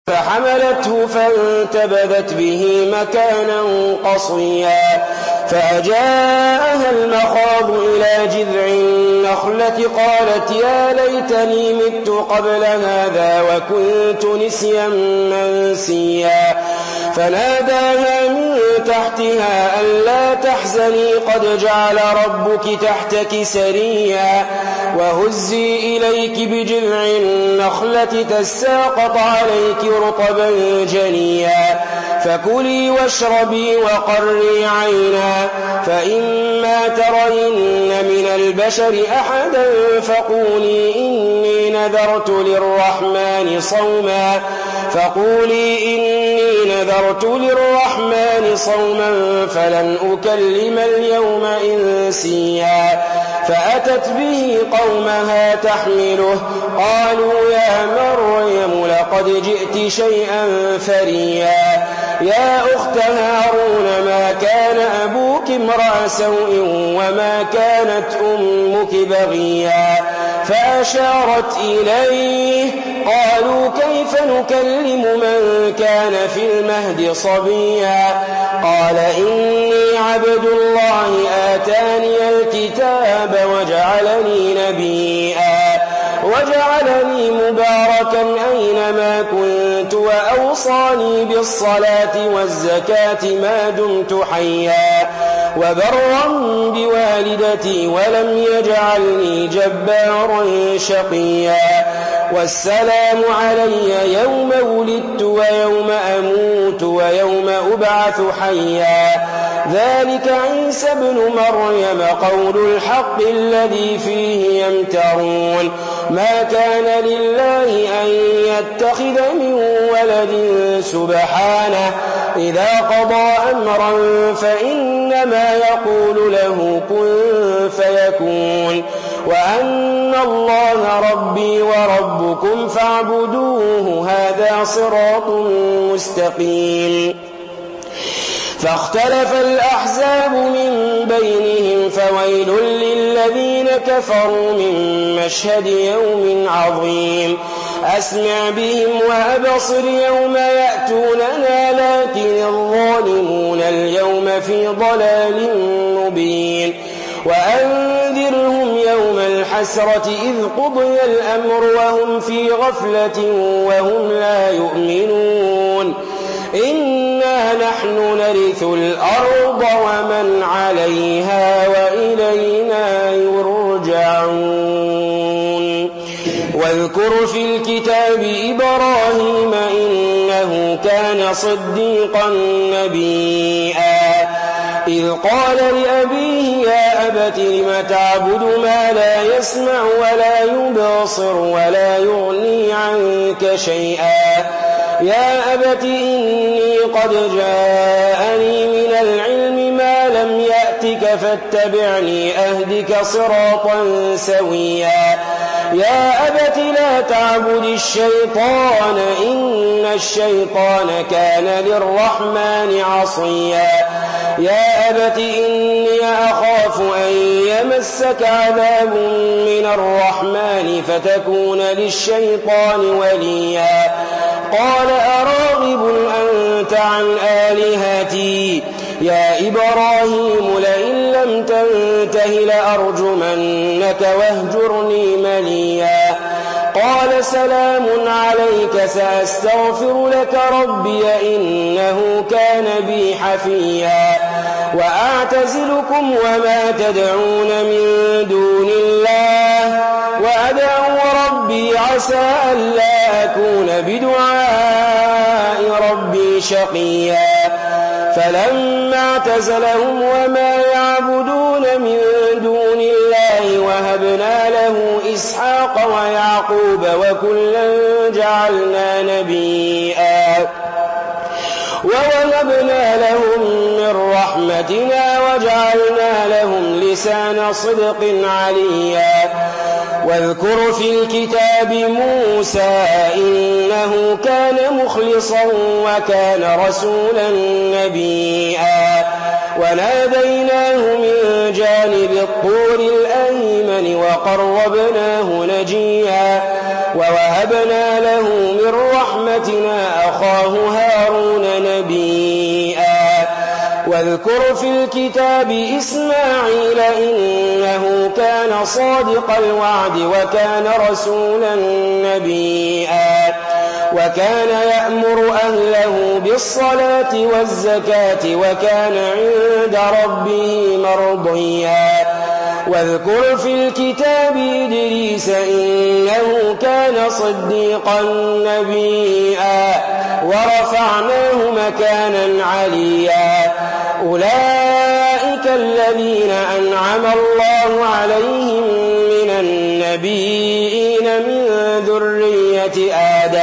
فحملته فانتبذت به مكانا قصيا فأجاءها المخاض إلى جذع النخلة قالت يا ليتني مت قبل هذا وكنت نسيا منسيا فناداها من تحتها ألا تحزني قد جعل ربك تحتك سريا وهزي إليك بجذع النخلة تساقط عليك رطبا جنيا فكلي واشربي وقري عينا فإما ترين من البشر أحدا فقولي إني نذرت للرحمن صوما فلن أكلم اليوم إنسيا فأتت به قومها تحمله قالوا يا مريم لقد جئت شيئا فريا يا أخت هارون ما كان أبوك امرأ سوء وما كانت أمك بغيا فأشارت إليه قالوا كيف نكلم من كان في المهد صبيا قال إني عبد الله آتاني الكتاب وجعلني نبيا وجعلني مباركا أينما كنت وأوصاني بالصلاة والزكاة ما دمت حيا وبرا بوالدتي ولم يجعلني جبارا شقيا والسلام علي يوم ولدت ويوم أموت ويوم أبعث حيا ذلك عيسى ابن مريم قول الحق الذي فيه يمترون ما كان لله أن يتخذ من ولد سبحانه إذا قضى أمرا فإنما يقول له كن فيكون وأن الله ربي وربكم فاعبدوه هذا صراط مستقيم فاختلف الأحزاب من بينهم فويل للذين كفروا من مشهد يوم عظيم أسمع بهم وأبصر يوم يأتوننا لكن الظالمون اليوم في ضلال مبين وأنذرهم يوم الحسرة إذ قضي الأمر وهم في غفلة وهم لا يؤمنون إنا نحن نرث الأرض ومن عليها وإلينا يرجعون واذكر في الكتاب إبراهيم إنه كان صديقا نبيا إذ قال لأبيه يا أبت لم تعبد ما لا يسمع ولا يبصر ولا يغني عنك شيئا يا أبت إني قد جاءني من العلم ما لم يأتك فاتبعني أهدك صراطا سويا يا أبت لا تعبد الشيطان إن الشيطان كان للرحمن عصيا يا أبت إني أخاف أن يمسك عذاب من الرحمن فتكون للشيطان وليا قال أراغب أنت عن آلهتي يا إبراهيم لئن لم تنته لأرجمنك واهجرني مليا قال سلام عليك سأستغفر لك ربي إنه كان بي حفيا وأعتزلكم وما تدعون من دون الله وأدعو ربي عسى ألا أكون بدعاء ربي شقيا فلما اعتزلهم وما يعبدون من دون الله وهبنا له إسحاق ويعقوب وكلا جعلنا نبيا ووهبنا لهم من رحمتنا وجعلنا لهم لسان صدق عليا واذكر في الكتاب موسى إنه كان مخلصا وكان رسولا نبيا وناديناه من جانب الطور الأيمن وقربناه نجيا ووهبنا له من رحمتنا أخاه هارون نبيا واذكر في الكتاب إسماعيل إنه كان صادق الوعد وكان رسولا نبيا وكان يأمر أهله بالصلاة والزكاة وكان عند ربه مرضيا واذكر في الكتاب إدريس إنه كان صديقا نبيا ورفعناه مكانا عليا أولئك الذين أنعم الله عليهم من النبيين من ذرية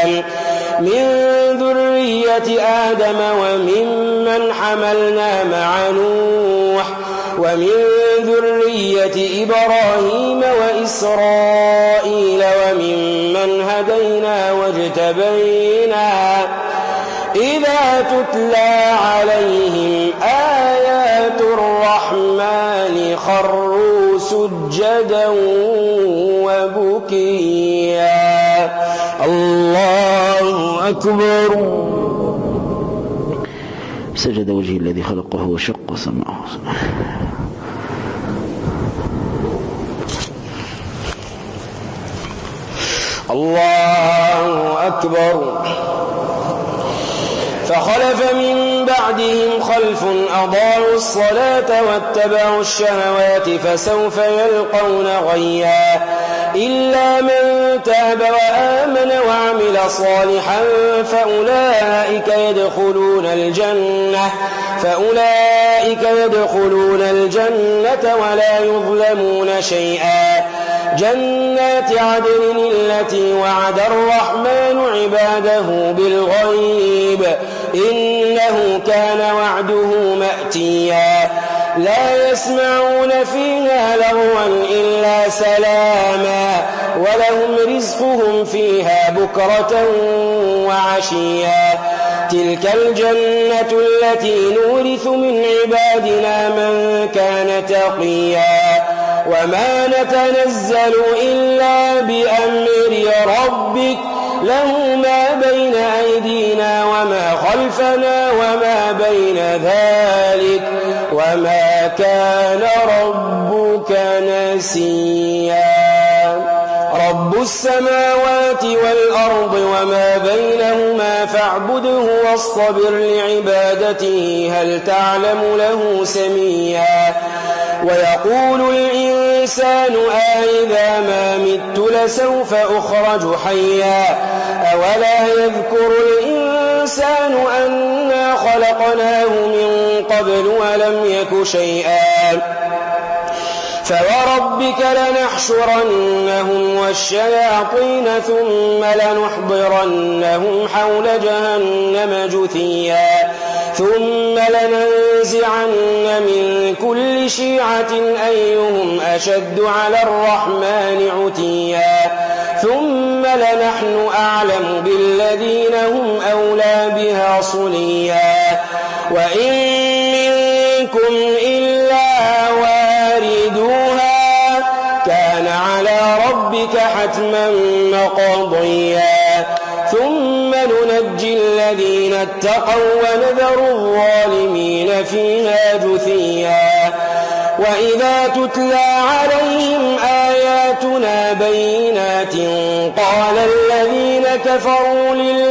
آدم وممن حملنا مع نوح ومن ذرية إبراهيم وإسرائيل وممن هدينا واجتبينا إذا تتلى عليهم آيات الرحمن خروا سجدا وبكيا الله أكبر. سجد وجهي الذي خلقه وشق سمعه. الله أكبر. فخلف من بعدهم خلف أضاعوا الصلاة واتبعوا الشهوات فسوف يلقون غيا إلا من تاب وآمن وعمل صالحا فأولئك يدخلون الجنة ولا يظلمون شيئا. جنات عدن التي وعد الرحمن عباده بالغيب إنه كان وعده مأتيا لا يسمعون فيها لغوا إلا سلاما ولهم رزقهم فيها بكرة وعشيا. تلك الجنة التي نورث من عبادنا من كان تقيا وما نتنزل إلا بأمر ربك له ما بين أيدينا وما خلفنا وما بين ذلك وما كان ربك نسيا. رب السماوات والأرض وما بينهما فاعبده واصطبر لعبادته هل تعلم له سميا. ويقول الإنسان أإذا ما مت لسوف أخرج حيا أولا يذكر الإنسان أنا خلقناه من قبل ولم يك شيئا. فوربك لنحشرنهم والشياطين ثم لنحضرنهم حول جهنم جثيا ثم لننزعن من كل شيعة أيهم أشد على الرحمن عتيا ثم لنحن أعلم بالذين هم أولى بها صليا. وإن منكم إلا واردوها كان على ربك حتما مقضيا ثم ننجي الذين اتقوا ونذر الظالمين فيها جثيا. وإذا تتلى عليهم آياتنا بينات قال الذين كفروا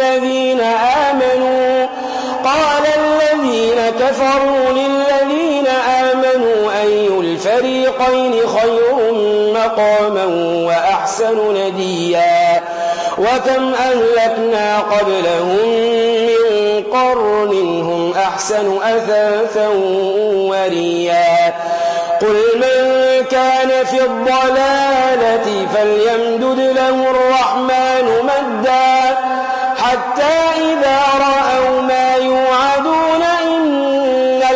للذين آمنوا أي الفريقين خير مقاما وأحسن نديا. وكم أهلكنا قبلهم من قرن هم أحسن أثاثا وريا. قل من كان في الضلالة فليمدد له الرحمن مدا حتى إذا رأوا ما يوعدون إما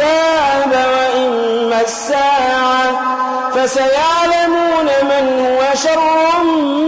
العذاب وإما الساعة فسيعلمون من هو شر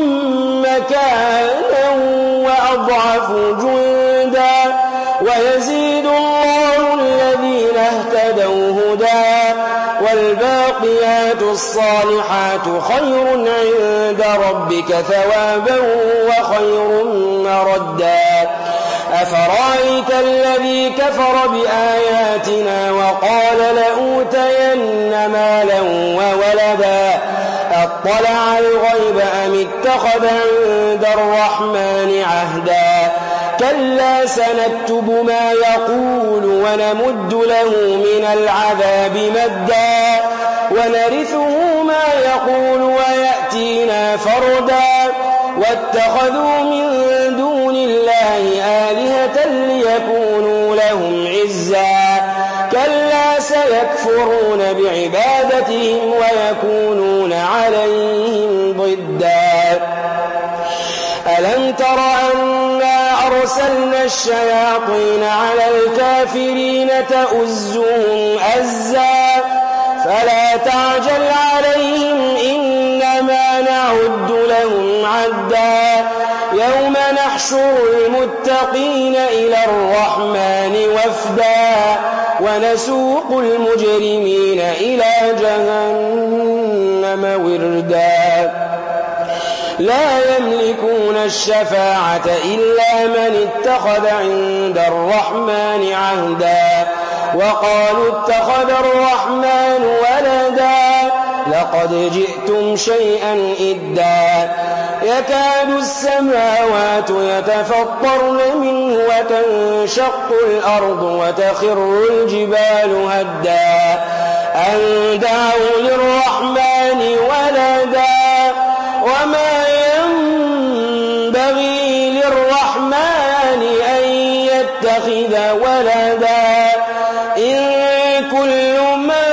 مكانا وأضعف جندا ويزيد الله الذين اهتدوا هدى والباقيات الصالحات خير عند ربك ثوابا وخير مردا أفرأيت الذي كفر بآياتنا وقال لأوتين مالا وولدا أطلع الغيب أم اتخذ عند الرحمن عهدا كلا سنكتب ما يقول ونمد له من العذاب مدا ونرثه ما يقول ويأتينا فردا واتخذوا من دون الله آلهة ليكونوا لهم عزا كلا سيكفرون بعبادتهم ويكونون عليهم ضدا ألم تر أنا أرسلنا الشياطين على الكافرين تؤزهم أزا فلا تعجل عليهم إنما نعد لهم عدا يوم نحشر المتقين إلى الرحمن وفدا ونسوق المجرمين إلى جهنم وردا لا يملكون الشفاعة إلا من اتخذ عند الرحمن عهدا وقالوا اتخذ الرحمن ولدا لقد جئتم شيئا إدا يكاد السماوات يتفطرن منه وتنشق الأرض وتخر الجبال هدا أن دعوا للرحمن ولدا وما ينبغي للرحمن أن يتخذ ولدا إن كل من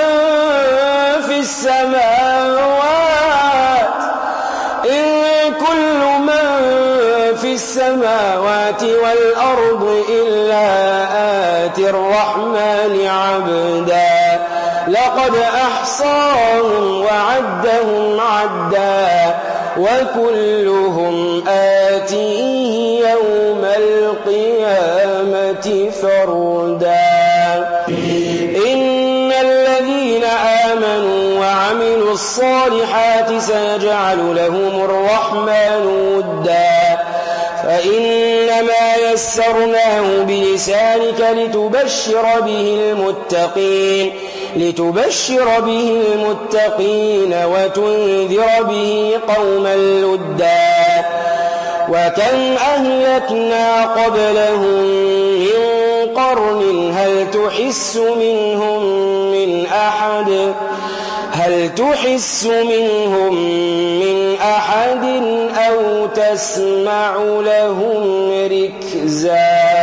في السماوات والأرض إلا آتي الرحمن عبدا لقد أحصاهم وعدهم عدا وكلهم آتيه يوم القيامة فردا إن الذين آمنوا وعملوا الصالحات سيجعل لهم الرحمن ودا فإنما يسرناه بلسانك لتبشر به المتقين وتنذر به قوما لدا وكم أهلكنا قبلهم من قرن هل تحس منهم من أحد أو تسمع لهم ركزا